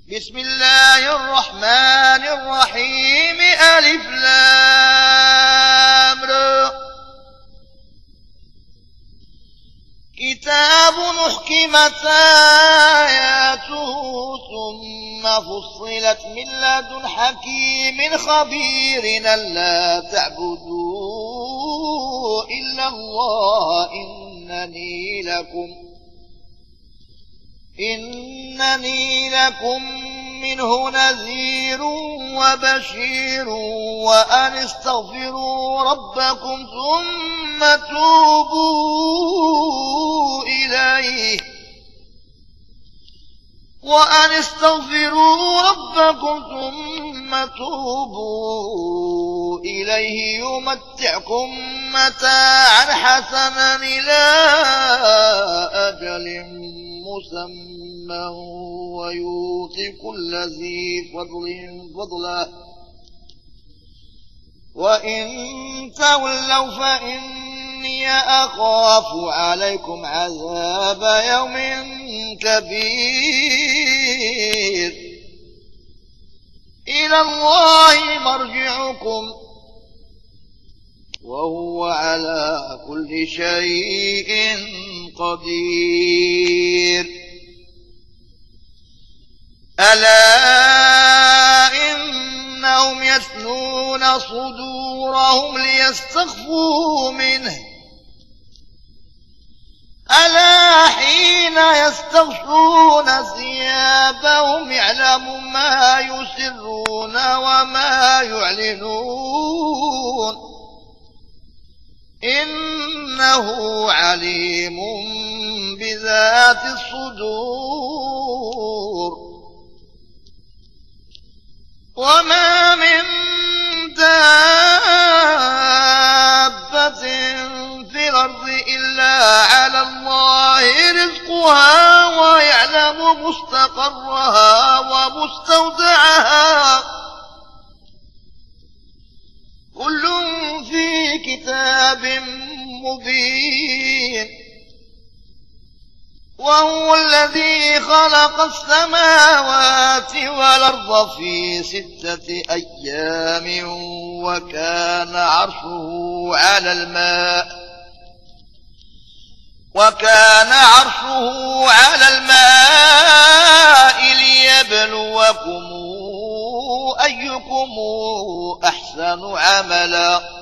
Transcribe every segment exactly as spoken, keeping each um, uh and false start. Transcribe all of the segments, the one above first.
بسم الله الرحمن الرحيم ألف لام را كتاب محكمت آياته ثم فصلت من لدن حكيم خبير ألا تعبدوا إلا الله إنني لكم إنني لكم منه نذير وبشير وأن استغفروا ربكم ثم توبوا إليه وأن استغفروا ربكم ثم توبوا إليه يمتعكم متاعا حسنا إلى أجل مسمى ويؤتي كل ذي فضل فضله وإن تولوا فإني أخاف عليكم عذاب يوم كبير إلى الله مرجعكم وهو على كل شيء قدير ألا إنهم يثنون صدورهم ليستخفوا منه ألا حين يستغشون ثيابهم يعلم ما يسرون وما يعلنون إنه عليم بذات الصدور وما من دابة في الأرض إلا على الله رزقها ويعلم مستقرها ومستودعها كل في كتاب مبين وهو الذي خلق السماوات والأرض في ستة أيام وكان عرشه على الماء وكان عرشه على الماء ليبلوكم أيكم أحسن عملا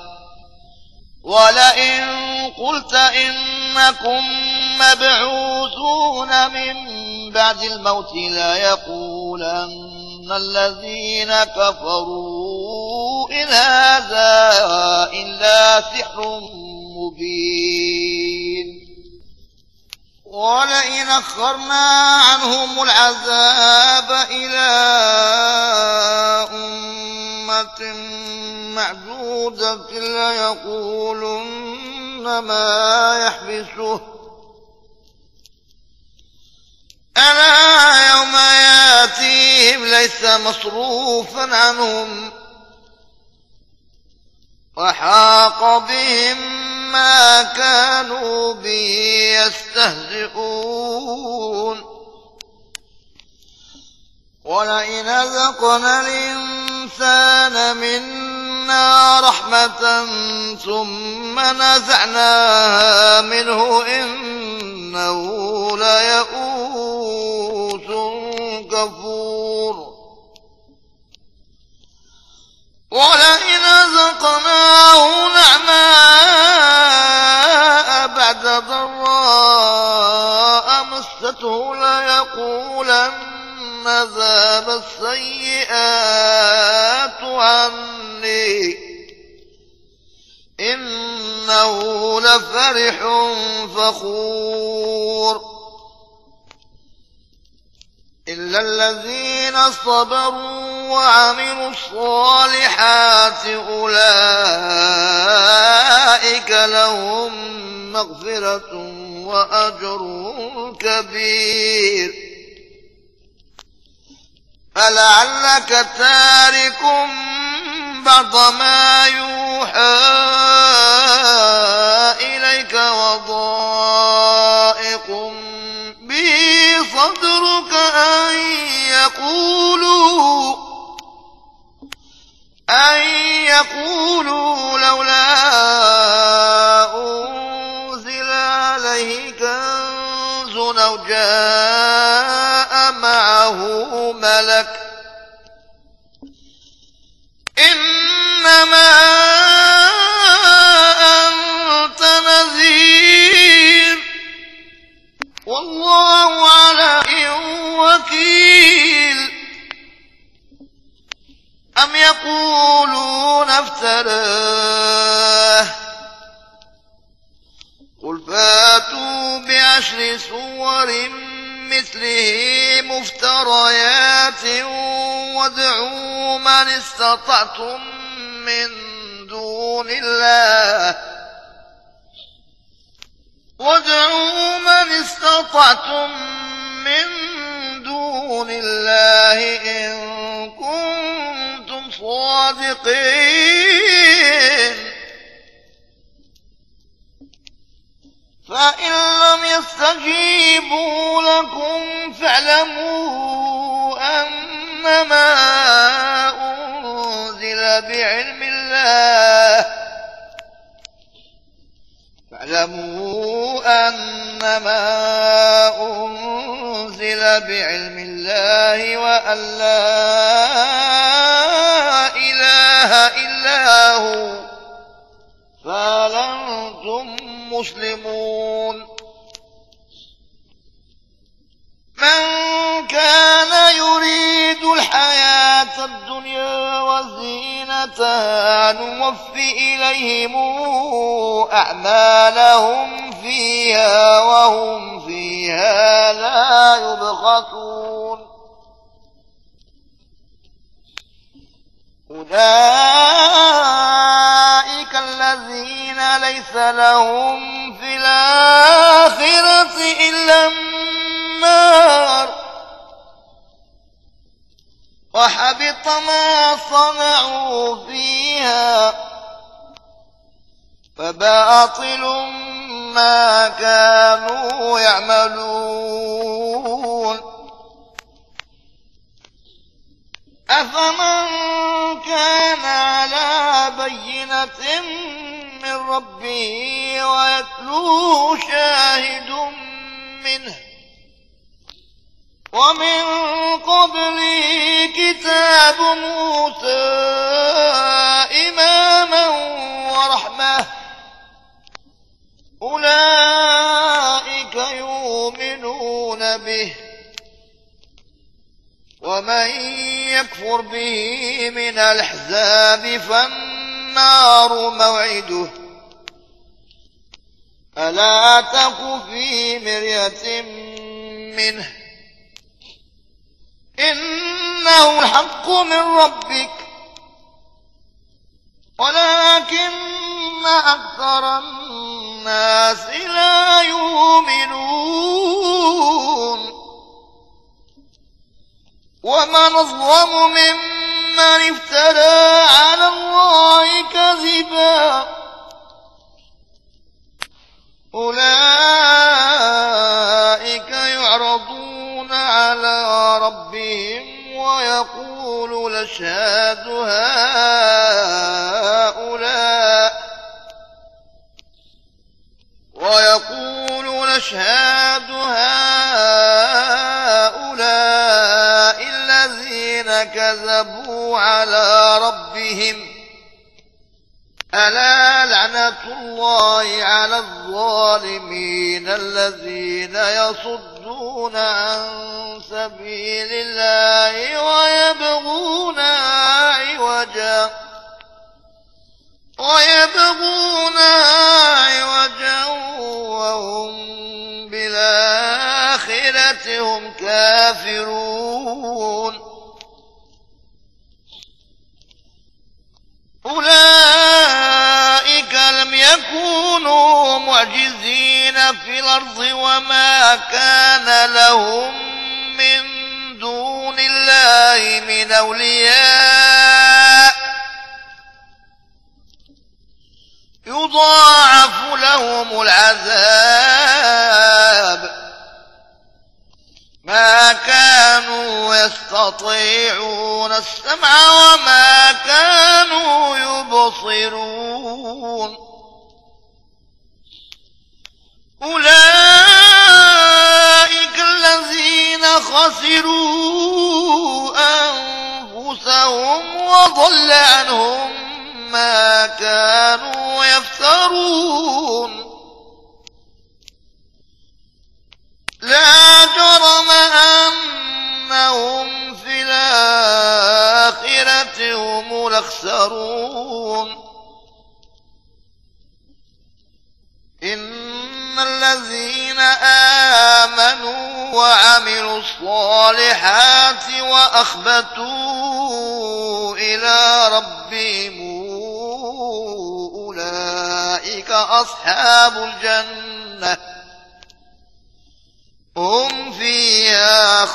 ولئن قلت إنكم مبعوثون من بعد الموت ليقولن الذين كفروا إن هذا إلا سحر مبين ولئن أخرنا عنهم العذاب إلى أمة معدودة ليقولن ما يحبسه ألا يوم ياتيهم ليس مصروفا عنهم وحاق بهم ما كانوا به يستهزئون ولئن أذقنا الإنسان منا رحمة ثم نزعناها منه إنه ليئوس كفور ولئن أذقناه نعماء بعد ضراء مسته ليقولن ذهب السيئات عني إنه لفرح فخور إلا الذين صبروا وعملوا الصالحات أولئك لهم مغفرة وأجر كبير فلعلك تارك بعض ما يوحى إليك وضائق به صدرك أن يقول يقولوا لولا أنزل عليه كنز أو جاء معه ملك إنما أنت نذير والله على وكيل أم يقولون افتراه قل فاتوا بعشر سور مثله مفتريات وادعوا من استطعتم من دون الله وادعوا من استطعتم من دون الله إن كنتم صادقين فإن لم يستجيبوا لكم فاعلموا أنما أنزل بعلم الله فاعلموا أنما أنزل بعلم الله وأن لا إله إلا هو فهل أنتم مسلمون من كان يريد الحياة الدنيا وزينتها نوفي إليهم أعمالهم فيها وهم فيها لا يبخسون أولئك الذين ليس لهم في الآخرة إلا النار وحبط ما صنعوا فيها فباطل ما كانوا يعملون أفمن كان على بينة من ربه ويتلوه شاهد منه ومن قبله كتاب موسى إماما ورحمة أولئك يؤمنون به ومن يكفر به من الأحزاب فالنار موعده ألا تك في مرية منه إنه الحق من ربك ولكن أكثر الناس لا يؤمنون ومن أظلم ممن افترى على الله كذبا أولئك يعرضون على ربهم ويقول لشهاد هؤلاء ويقول لشهاد هؤلاء الذين كذبوا على ربهم ألا لعنة الله على الظالمين الذين يصدون عن سبيل الله ويبغونها عوجا ويبغونها عوجا وهم بالآخرة هم كافرون أولئك لم يكونوا معجزين في الأرض وما كان لهم من دون الله من أولياء يضاعف لهم العذاب ما كانوا يستطيعون السمع وما كانوا يبصرون أولئك الذين خسروا أنفسهم وضل عنهم ما كانوا يفترون لا جرم أنهم في الآخرة هم الأخسرون إن الذين آمنوا وعملوا الصالحات وأخبتوا إلى ربهم أولئك أصحاب الجنة هم فيها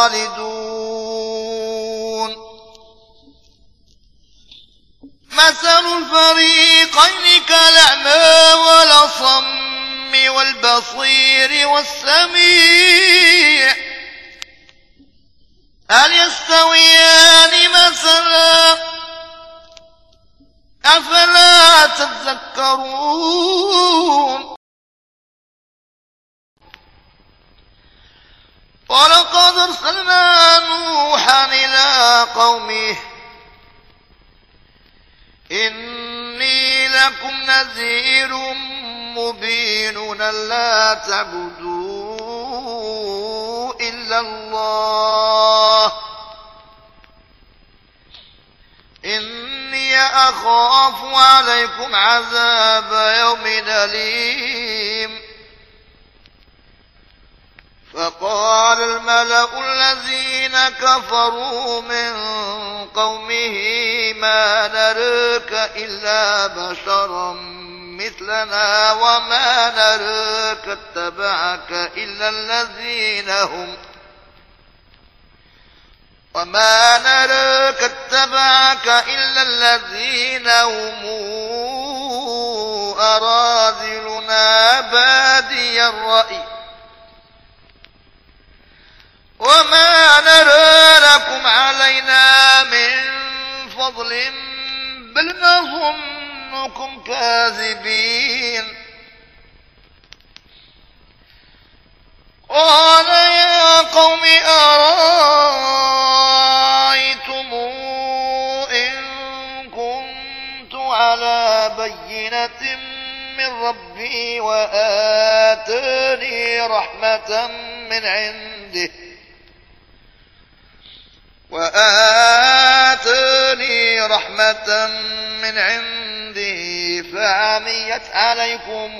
خالدون مثل الفريقين كالأعمى والأصم والبصير والسميع هل يستويان مثلا أفلا تذكرون ولقد أرسلنا نوحا إلى قومه إني لكم نذير مبين ألا تعبدوا إلا الله إني أخاف عليكم عذاب يوم أليم فقال الملأ الذين كفروا من قومه ما نراك إلا بشرا مثلنا وما نراك اتبعك إلا الذين هم وما نراك اتبعك إلا الذين هم أراذلنا بادي الرأي وما نرى لكم علينا من فضل بل نظنكم كاذبين قال يا قوم أرأيتم إن كنت على بينة من ربي وآتاني رحمة من عنده وآتاني رحمة من عندي فعميت عليكم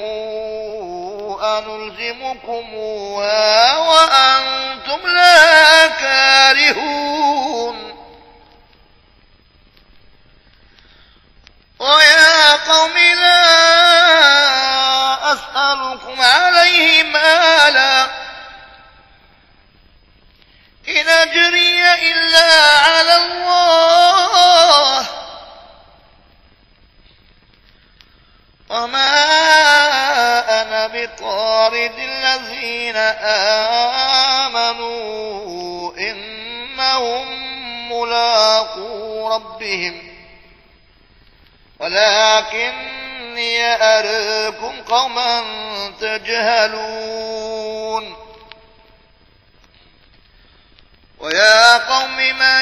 أنلزمكموها وأنتم لا كارهون ويا قوم لا أسألكم عليه مالا إن أجري إلا على الله وما أنا بطارد الذين آمنوا إنهم ملاقو ربهم ولكني أراكم قوما تجهلون ويا قوم من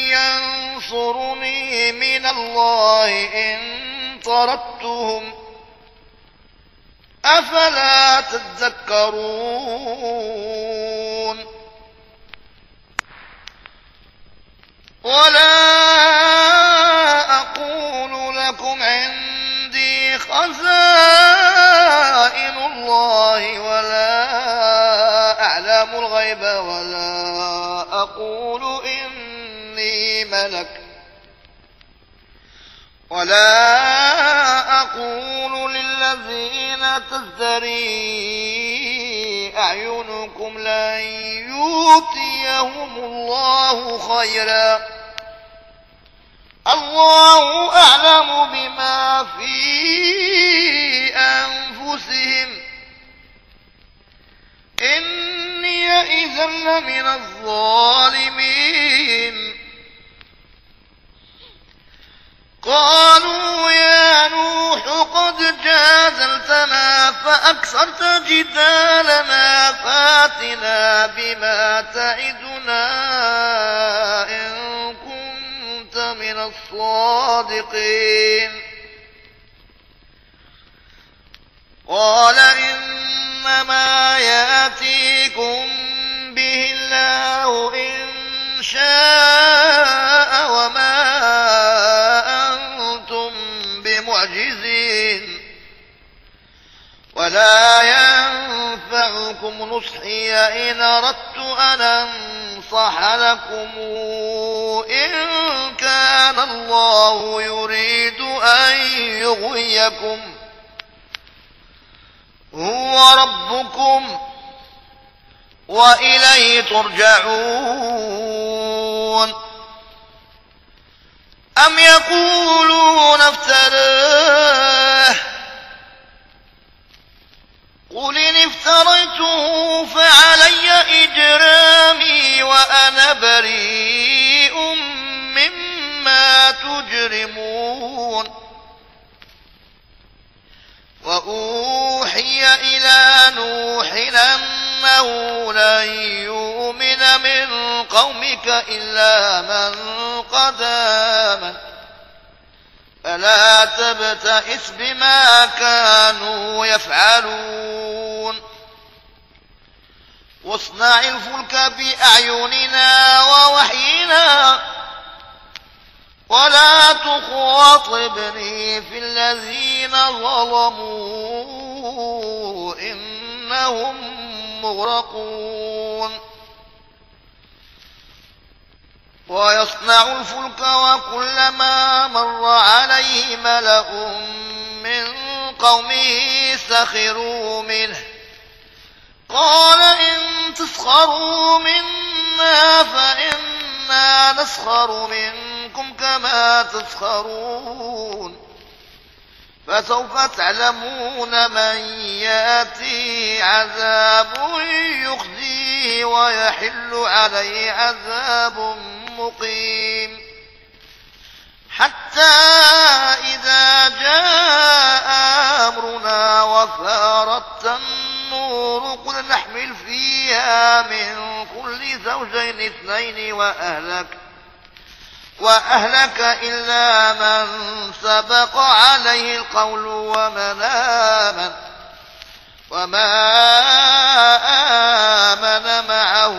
ينصرني من الله إن طردتهم أفلا تذكرون ولا أقول لكم عندي خزائن الله ولا أعلم الغيب ولا أقول إني ملك ولا أقول للذين تزدري أعينكم لن يؤتيهم الله خيرا الله أعلم بما في أنفسهم إن إني إذا لمن الظالمين قالوا يا نوح قد جادلتنا فأكثرت جدالنا فاتنا بما تعدنا إن كنت من الصادقين قال إنما يأتيكم به الله إن شاء وما أنتم بمعجزين ولا ينفعكم نصحي إن أردت أن أنصح لكم إن كان الله يريد أن يغويكم هو ربكم وإليه ترجعون أم يقولون افتراه قل إن افتريته فعلي إجرامي وأنا بريء مما تجرمون وأوحي إلى نوح أنه لن يؤمن من قومك إلا من قد آمن فلا تبتئس بما كانوا يفعلون واصنع الفلك بأعيننا ووحينا ولا تخاطبني في الذين ظلموا إنهم مغرقون ويصنع الفلك وكلما مر عليه ملأ من قومه سخروا منه قال إن تسخروا منا فإنا نسخر منكم كما تسخرون فسوف تعلمون من يأتي عذاب يخزيه ويحل عليه عذاب مقيم حتى إذا جاء أمرنا وفارت النور قل نحمل فيها من كل زوجين اثنين وأهلك وأهلك إلا من سبق عليه القول ومن آمن وما آمن معه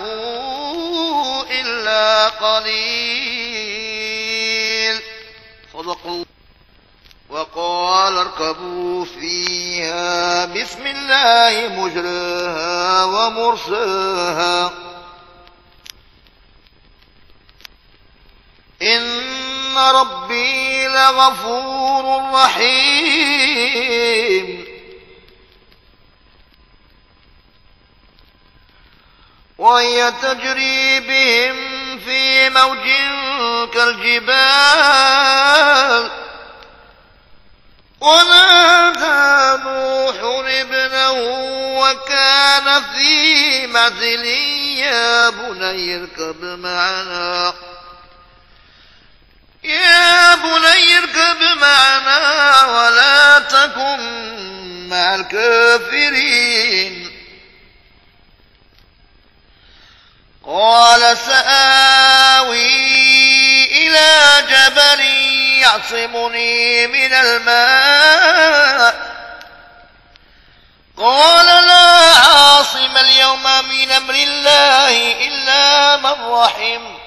إلا قليل صدق الله. وقال اركبوا فيها بسم الله مجرها ومرساها إن ربي لغفور رحيم وهي تجري بهم في موج كالجبال ونادى نوح ابنه وكان في معزل يا بني اركب معنا يا بني اركب معنا ولا تكن مع الكافرين قال سآوي إلى جبل يعصمني من الماء قال لا عاصم اليوم من أمر الله إلا من رحم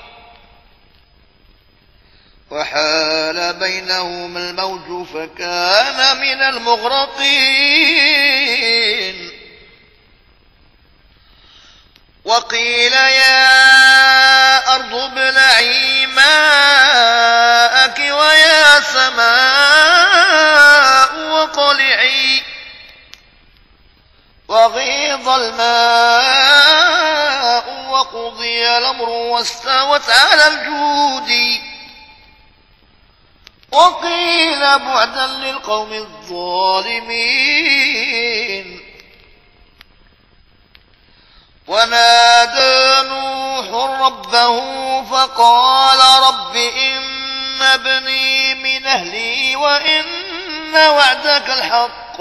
وحال بينهما الموج فكان من المغرقين وقيل يا أرض ابلعي ماءك ويا سماء وقلعي وغيض الماء وقضي الأمر واستوت على الجود وقيل بعدا للقوم الظالمين ونادى نوح ربه فقال رب إن ابني من أهلي وإن وعدك الحق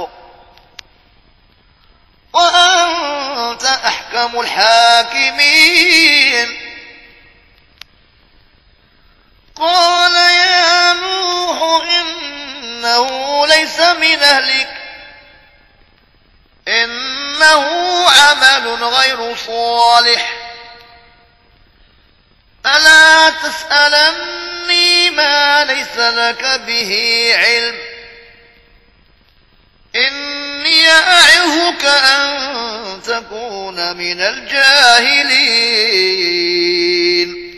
وأنت أحكم الحاكمين قال يا نوح إنه ليس من أهلك إنه عمل غير صالح فلا تسألني ما ليس لك به علم إني أعظك أن تكون من الجاهلين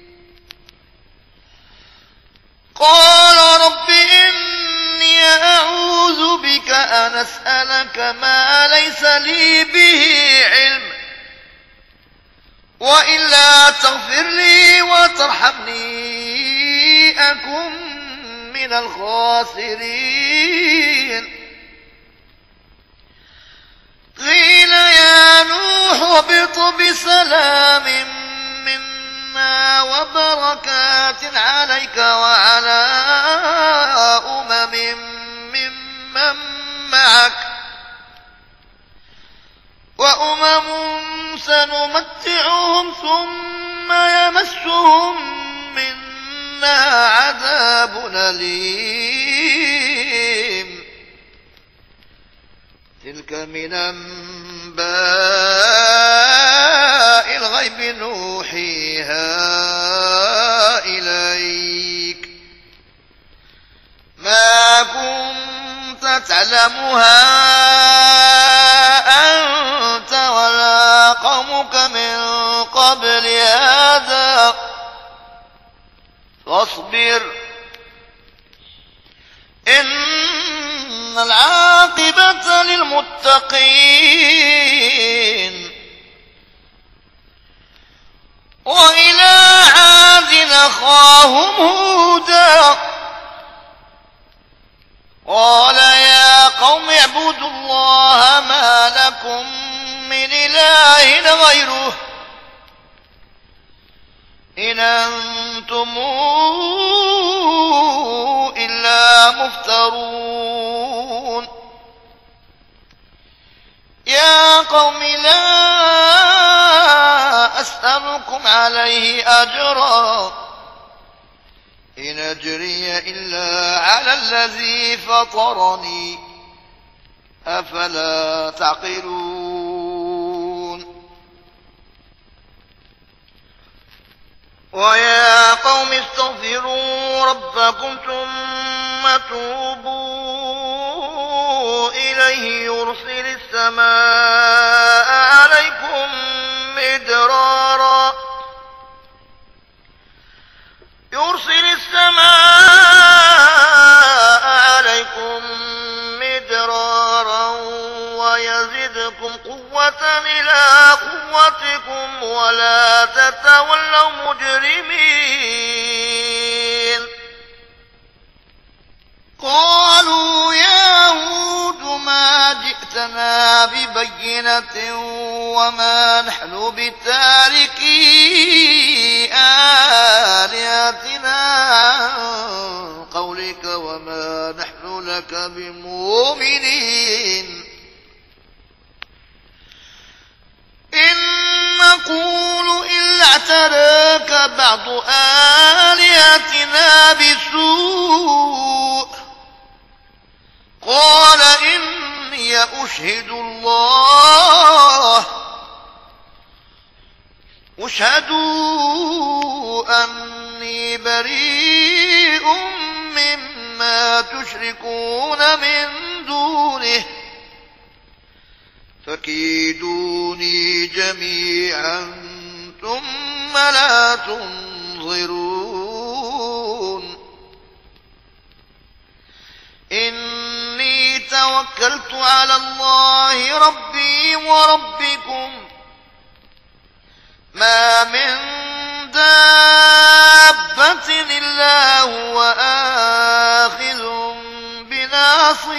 قال رب إني أعوذ بك أن أسألك ما ليس لي به علم وإلا تغفر لي وترحمني أكن من الخاسرين قيل يا نوح اهبط بسلام منا وبركات عليك وعلى أمم ممن معك وأمم سنمتعهم ثم يمسهم منا عذاب أليم تلك من أنباء الغيب نوحيها إليك ما كنت تعلمها أنت ولا قومك من قبل هذا فاصبر إن العاقبة للمتقين وإلى عاد أخاهم هودا قال يا قوم اعبدوا الله ما لكم من إله غيره إن أنتم إلا مفترون يا قوم لا أسألكم عليه أجرا إن أجري إلا على الذي فطرني أفلا تعقلون ويا قوم استغفروا ربكم ثم توبوا إليه يرسل السماء عليكم مدرارا يرسل السماء عليكم مدرارا ويزدكم قوة إلى قوتكم ولا تتولوا مجرمين قالوا يا هود ما جئتنا ببينة وما نحن بتاركي آلهتنا عن قولك وما نحن لك بمؤمنين إن نقول إلا اعتراك بعض آلهتنا بسوء قال إني أشهد الله اشهدوا أني بريء مما تشركون من دونه فكيدوني جميعا ثم لا تنظرون إني توكلت على الله ربي وربكم ما من دابة إلا هو آخذ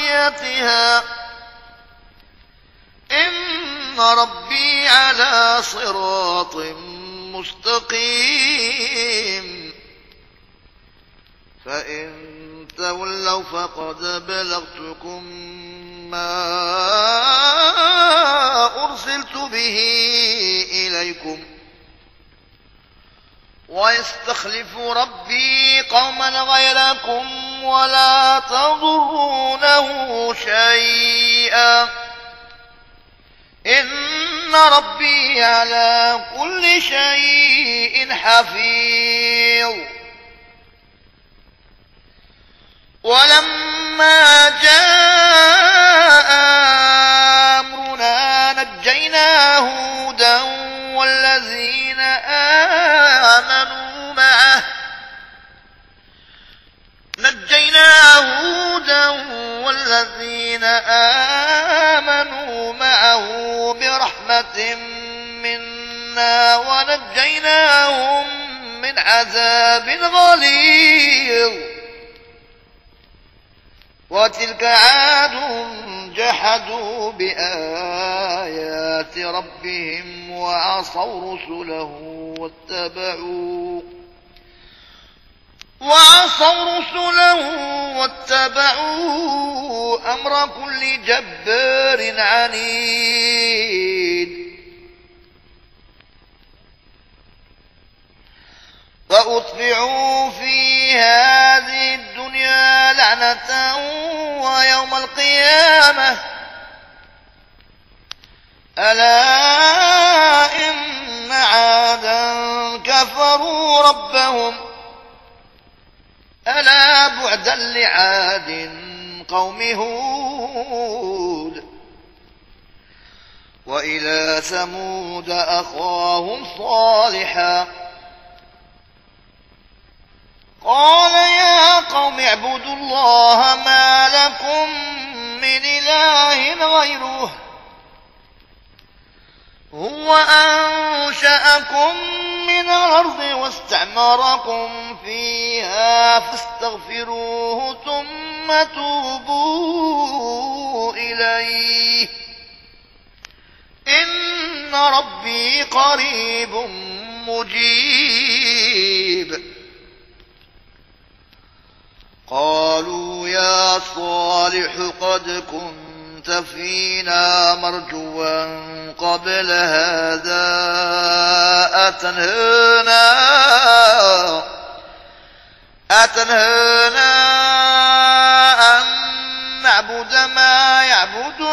بناصيتها إن ربي على صراط مستقيم فإن تولوا فقد بلغتكم ما أرسلت به إليكم ويستخلف ربي قوما غيركم ولا تضرونه شيئا إن ربي على كل شيء حفيظ. ولما جاء أمرنا نجينا هودا والذين آمنوا معه نجينا هودا والذين آمنوا معه برحمة منا ونجيناهم من عذاب غليظ. وتلك عاد جحدوا بآيات ربهم وعصوا رسله واتبعوا وعصوا رسله واتبعوا أمر كل جبار عنيد. فأتبعوا في هذه الدنيا لعنة ويوم القيامة ألا إن عادا كفروا ربهم ألا بعدا لعاد قوم هود. وإلى ثمود أخاهم صالحا قال يا قوم اعبدوا الله ما لكم من إله غيره هو أنشأكم من الأرض واستعمركم فيها فاستغفروه ثم توبوا إليه إن ربي قريب مجيب. قالوا يا صالح قد كنت فينا مرجوا قبل هذا أتنهانا أتنهانا أن نعبد ما يعبد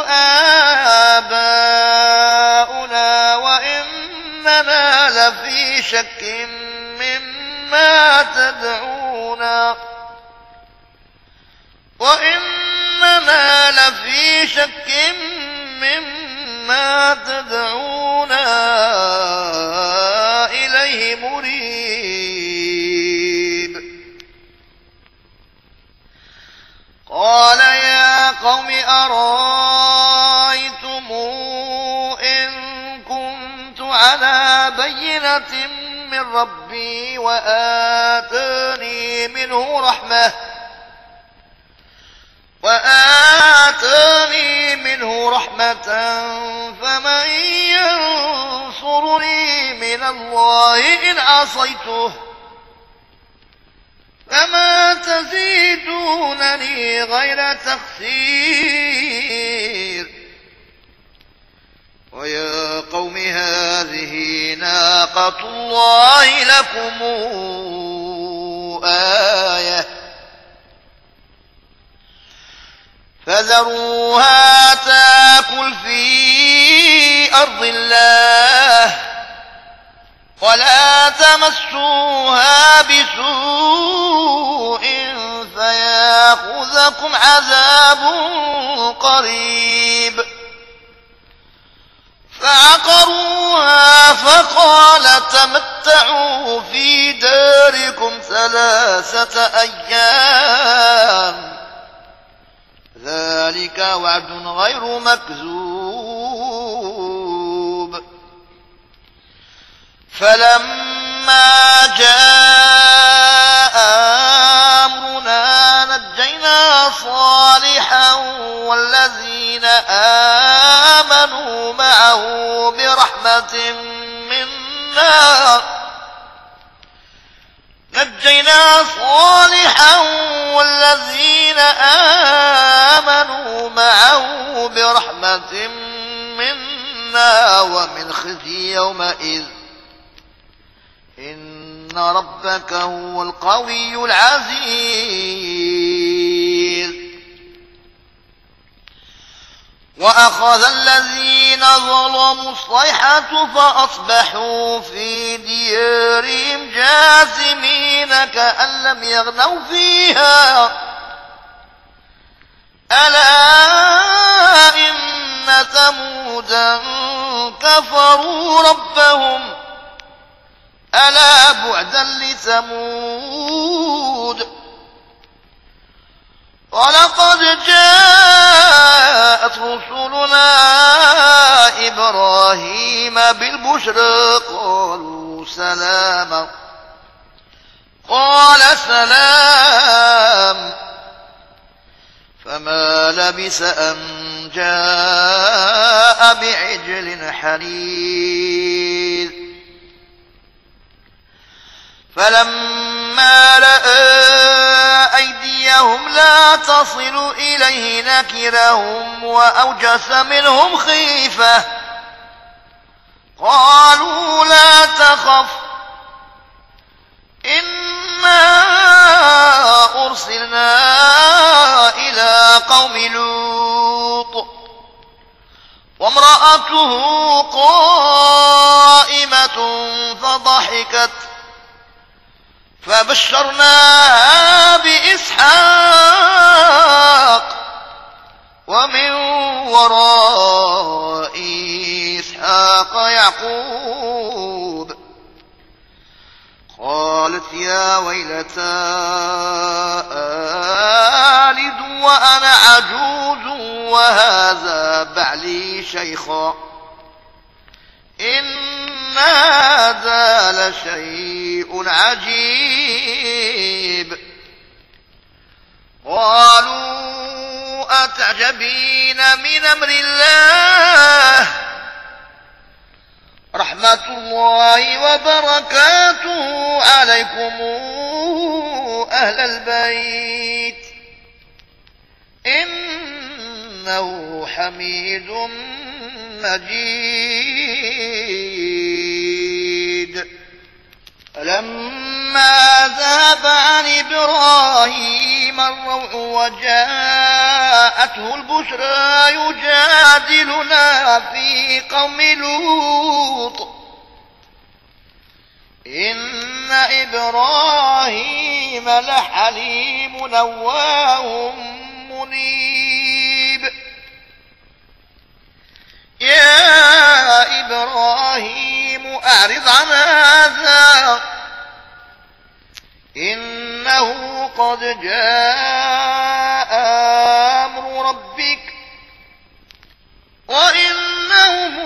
آباؤنا وإننا لفي شك مما تدعونا وإننا لفي شك مما تدعونا إليه مريب. قال يا قوم أرأيتم إن كنت على بينة من ربي وآتاني منه رحمة وآتاني منه رحمة فمن ينصرني من الله إن عصيته فما تزيدونني غير تخسير. ويا قوم هذه ناقة الله لكم آية فذروها تاكل في أرض الله ولا تمسوها بسوء فيأخذكم عذاب قريب. فعقروها فقال تمتعوا في داركم ثلاثة أيام ذلك وعد غير مكذوب. فلما جاء أمرنا نجينا صالحا والذين آمنوا معه برحمة النار نجينا صالحا والذين آمنوا معه برحمة منا ومن خزي يومئذ إن ربك هو القوي العزيز. وأخذ الذين ظلموا الصيحة فأصبحوا في ديارهم جاثمين كأن لم يغنوا فيها ألا إن ثمودا كفروا ربهم ألا بعدا لثمود. ولقد جاءت رسلنا إبراهيم بالبشرى قالوا سلاما قال سلام فما لبث أن جاء بعجل حنيذ. فلما رأى أيديهم لا تصل إليه نكرهم وأوجس منهم خيفة قالوا لا تخف إنا أرسلنا إلى قوم لوط وامرأته قائمة فضحكت فبشرناها بإسحاق ومن وراء إسحاق يعقوب. قالت يا ويلتى آلد وأنا عجوز وهذا بعلي شيخا إن هذا لشيء عجيب. قالوا أتعجبين من أمر الله رحمة الله وبركاته عليكم أهل البيت إنه حميد مجيد. فلما ذهب عن إبراهيم الروع وجاءته البشرى يجادلنا في قوم لوط إن إبراهيم لحليم أواه منيب. يا إبراهيم أعرض عن هذا إنه قد جاء أمر ربك وإنهم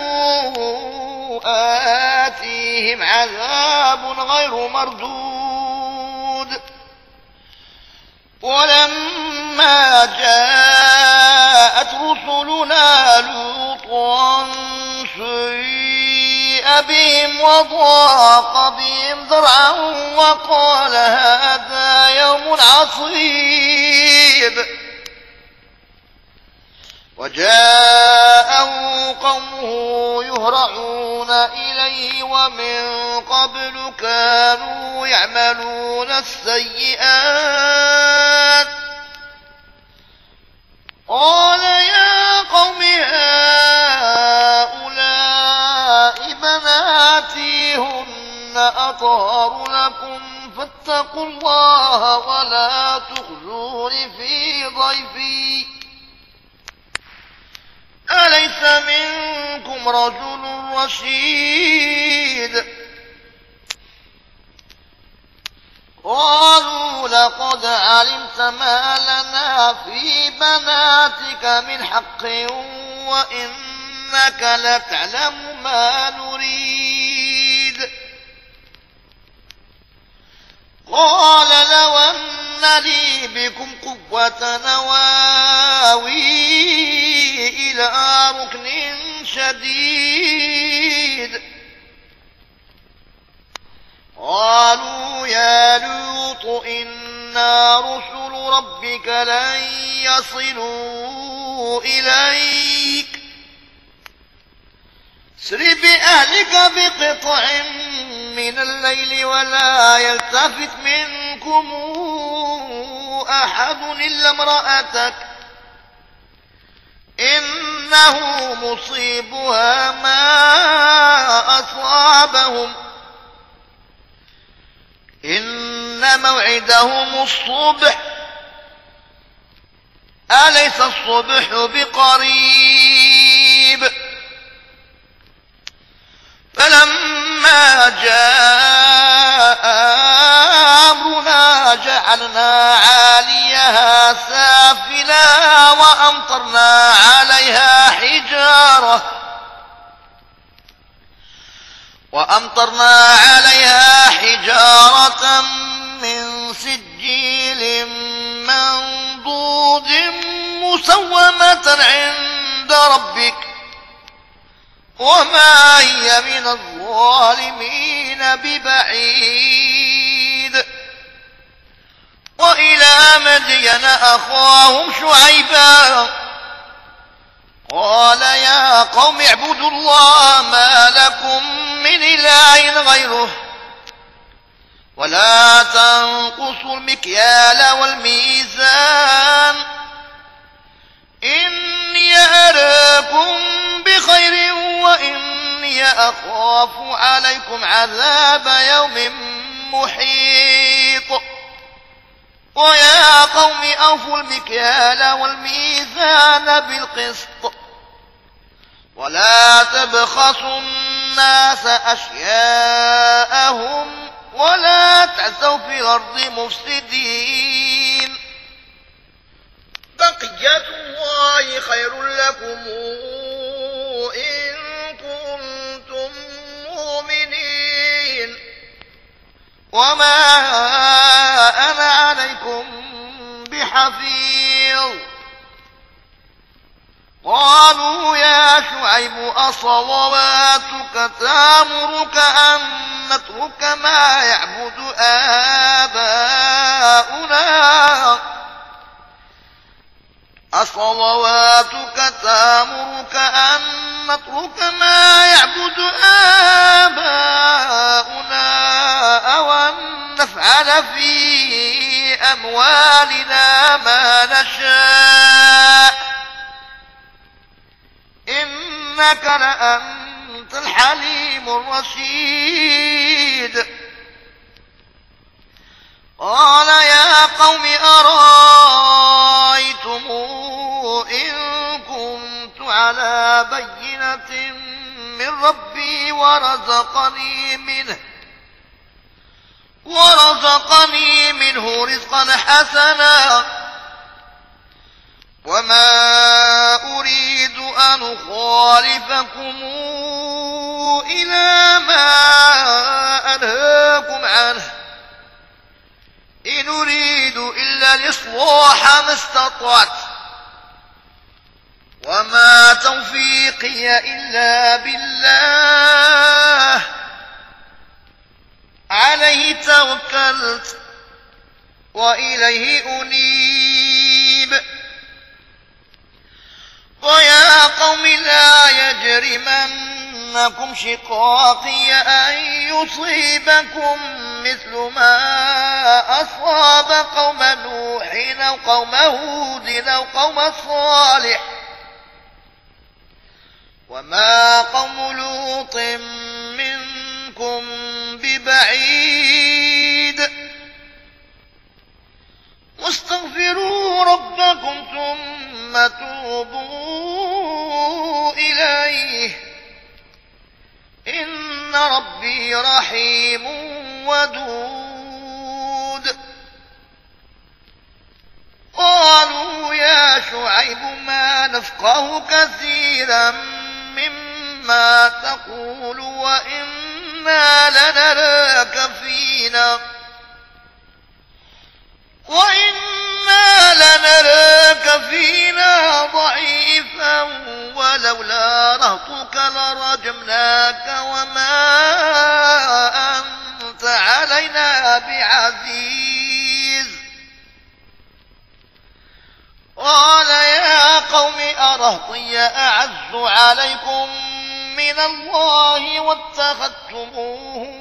آتيهم عذاب غير مردود. ولما جاءت رسلنا لوطا سيء بهم وضاق بهم ذرعا وقال هذا يوم عصيب. وجاءه قومه يهرعون إليه ومن قبل كانوا يعملون السيئات قال يا قوم هؤلاء بناتي هن أطهر لكم فاتقوا الله ولا تخزون في ضيفي أليس منكم رجل رشيد. قالوا لقد علمت ما لنا في بناتك من حق وإنك لتعلم ما نريد. قال لو أن لي بكم قوة نواوي إلى ركن شديد قالوا يا لوط إنا رسل ربك لن يصلوا إليك سر بأهلك بقطع من الليل ولا يلتفت منكم أحد إلا امرأتك إنه مصيبها ما أصابهم إن موعدهم الصبح أليس الصبح بقريب فلما جاء أمرنا جعلنا عاليها سافلا وأمطرنا عليها حجارة وأمطرنا عليها حجارة من سجيل منضود مسومة عند ربك وما هي من الظالمين ببعيد وإلى مدين أخاهم شعيبا قال يا قوم اعبدوا الله ما لكم من إله غيره ولا تنقصوا المكيال والميزان إني أراكم بخير وإني أخاف عليكم عذاب يوم محيط ويا قوم أوفوا المكيال والميزان بالقسط ولا تبخسوا الناس أشياءهم ولا تعثوا في الأرض مفسدين بقية الله خير لكم إن كنتم مؤمنين وما أنا عليكم بحفيظ قالوا يا شعيب أصلواتك تأمرك أن نترك ما يعبد آباؤنا أصلواتك تأمرك أن نترك ما يعبد آباؤنا أو أن نفعل في أموالنا ما نشاء إنك لأنت الحليم الرشيد قال يا قوم أرأيتم إن كنت على بينة من ربي ورزقني منه ورزقني منه رزقا حسنا وما أريد أن أخالفكم إلى ما أنهاكم عنه إن أريد إلا الإصلاح ما استطعت وما توفيقي إلا بالله عليه توكلت وإليه أنيب ويا قوم لا يجرمنكم شقاقي أن يصيبكم مثل ما أصاب قوم نوح أو قوم هود أو قوم صالح وما قوم لوط منكم ببعيد واستغفروا ربكم ثم توبوا إليه إن ربي رحيم ودود قالوا يا شعيب ما نفقه كثيرا مما تقول وإنا لنراك فينا وإنا لنراك فينا ضعيفا ولولا رهطك لرجمناك وما أنت أنت علينا بعزيز. قال يا قوم أرهطي أعز عليكم من الله واتخذتموه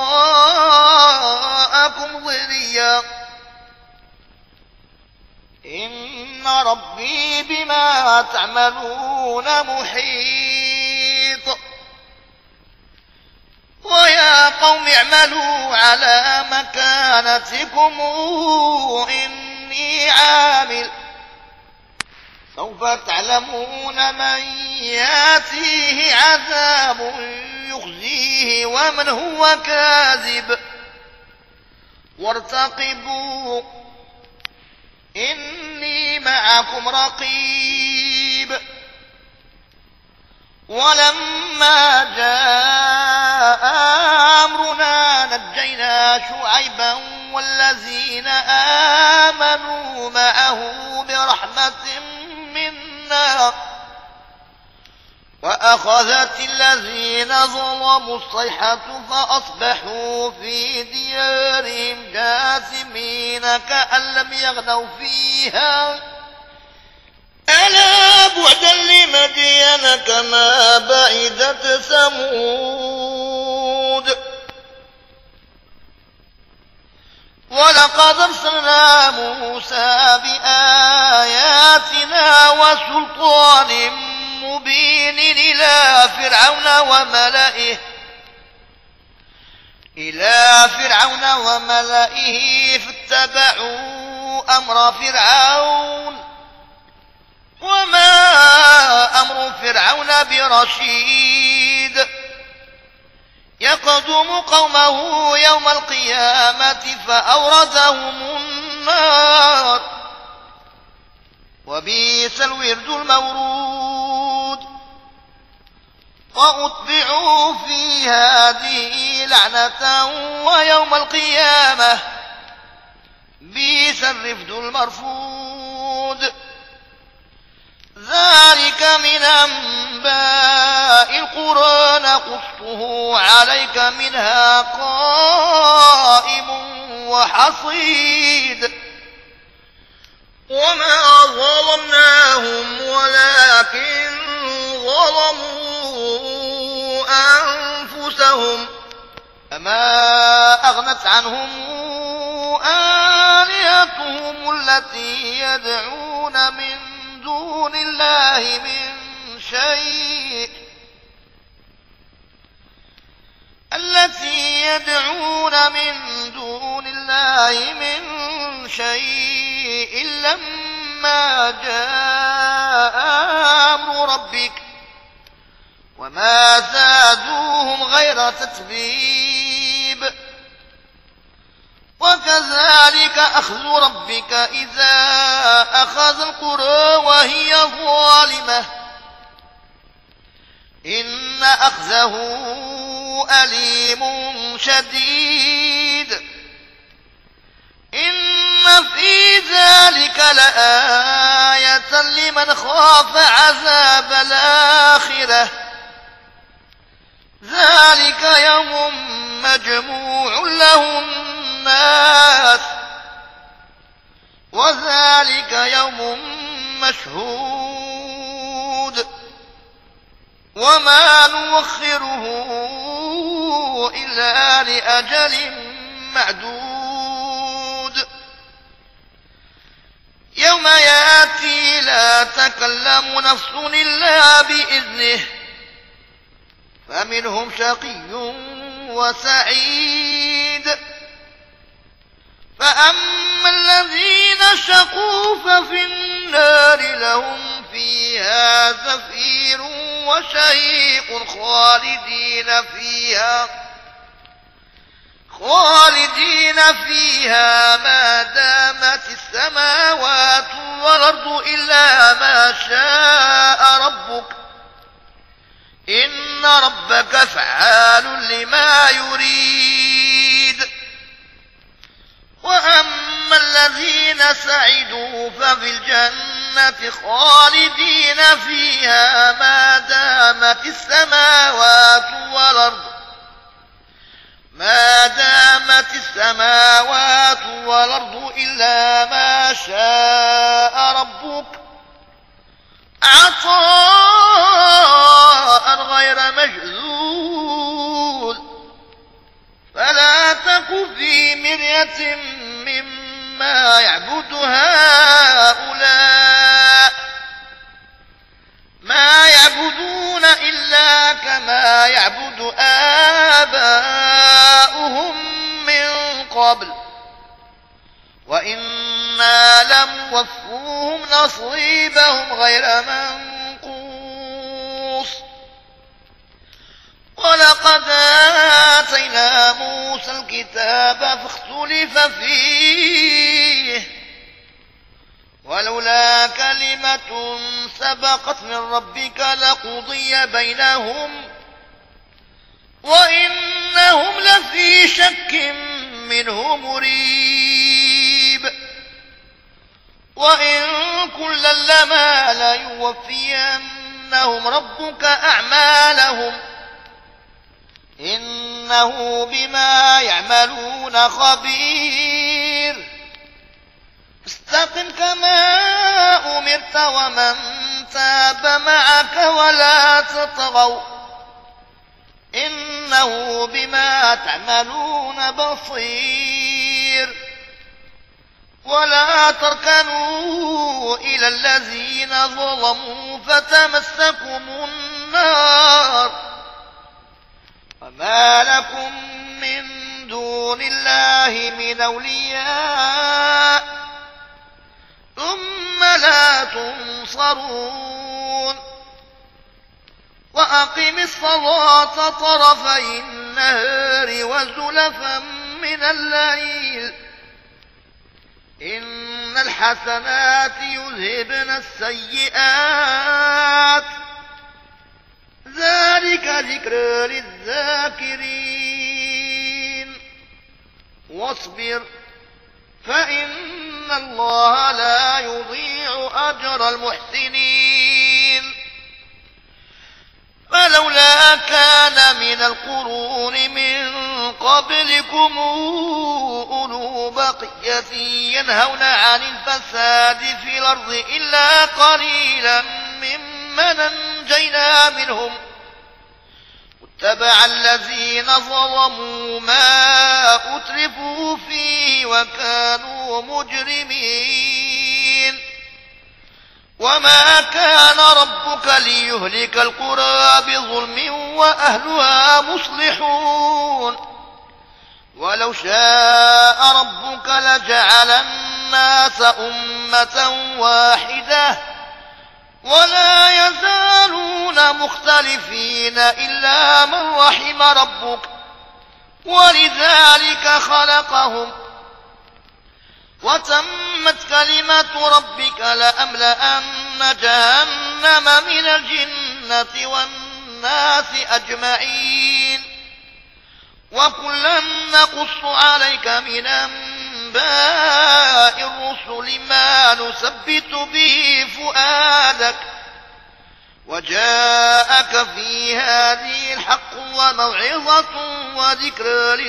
وراءكم ظهريا إن ربي بما تعملون محيط. ويا قوم اعملوا على مكانتكم إني عامل سوف تعلمون من ياتيه عذاب يخزيه ومن هو كاذب وارتقبوا إني معكم رقيب. ولما جاء أمرنا نجينا شعيبا والذين آمنوا معه برحمة منا وأخذت الذين ظلموا الصيحة فأصبحوا في ديارهم جاثمين كأن لم يغنوا فيها ألا بعدا لمدين كما بعدت ثمود. ولقد أرسلنا موسى بآياتنا وسلطان مبين إلى فرعون وملئه إلى فرعون وملئه فاتبعوا أمر فرعون وما أمر فرعون برشيد يقدم قومه يوم القيامة فأوردهم النار وبئس الورد المورود. وأتبعوا في هذه لعنة ويوم القيامة بئس الرفد المرفود. ذلك من أنباء القرى نقصه عليك منها قائم وحصيد. وما ظلمناهم ولكن ظلموا أنفسهم فما أغنت عنهم آلهتهم التي يدعون من دون الله من شيء التي يدعون من دون الله من شيء لما جاء أمر ربك وما زادوهم غير تتبيب. وكذلك أخذ ربك إذا أخذ القرى وهي ظالمة إن أخذه أليم شديد. إن في ذلك لآية لمن خاف عذاب الآخرة ذلك يوم مجموع له الناس وذلك يوم مشهود وما نوخره إلا لأجل معدود. يوم يأتي لا تكلم نفس إلا بإذنه فمنهم شقي وسعيد. فأما الذين شقوا ففي النار لهم فيها زفير وشهيق خالدين فيها خالدين فيها ما دامت السماوات والأرض إلا ما شاء ربك إن ربك فعال لما يريد. وأما الذين سعدوا ففي الجنة خالدين فيها ما دامت السماوات والأرض ما دامت السماوات والأرض إلا ما شاء ربك عطاء غير مجذول فلا تك في مرية مما يعبد هؤلاء ما يعبدون إلا كما يعبد آباؤهم من قبل وإنا لموفوهم نصيبهم غير منقوص ولقد آتينا موسى الكتاب فاختلف فيه ولولا كلمة سبقت من ربك لقضي بينهم وإنهم لفي شك منه مريب وإن كلا لما ليوفينهم ربك أعمالهم إنه بما يعملون خبير استقم كما أمرت ومن تاب معك ولا تطغوا إنه بما تعملون بصير ولا تركنوا إلى الذين ظلموا فتمسكم النار وما لكم من دون الله من أولياء ثم لا تنصرون وأقم الصلاة طرفي النهار وزلفا من الليل إن الحسنات يذهبن السيئات ذلك ذكر للذاكرين واصبر فإن الله لا يضيع أجر المحسنين فلولا كان من القرون من قبلكم أولو بقية ينهون عن الفساد في الأرض إلا قليلا ممن أنجينا منهم واتبع الذين ظلموا ما أترفوا فيه وكانوا مجرمين وما كان ربك ليهلك القرى بظلم وأهلها مصلحون ولو شاء ربك لجعل الناس أمة واحدة ولا يزالون مختلفين إلا من رحم ربك ولذلك خلقهم وتمت كلمة ربك لأملأن جهنم من الجنة والناس أجمعين وكلا نقص عليك من أنباء الرسل ما نثبت به فؤادك وجاءك في هذه الحق وموعظة وذكر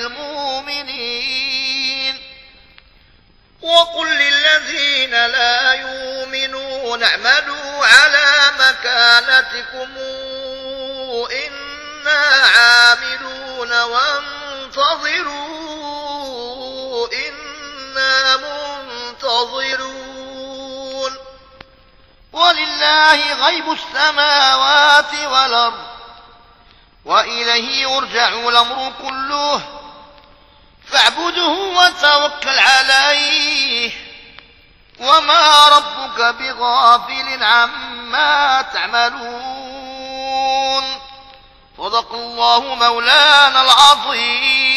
للمؤمنين وقل للذين لا يؤمنون اعملوا على مكانتكم إنا عاملون وانتظروا إنا منتظرون ولله غيب السماوات والأرض وإليه يرجع الأمر كله فاعبده وتوكل عليه وما ربك بغافل عما تعملون صدق الله مولانا العظيم.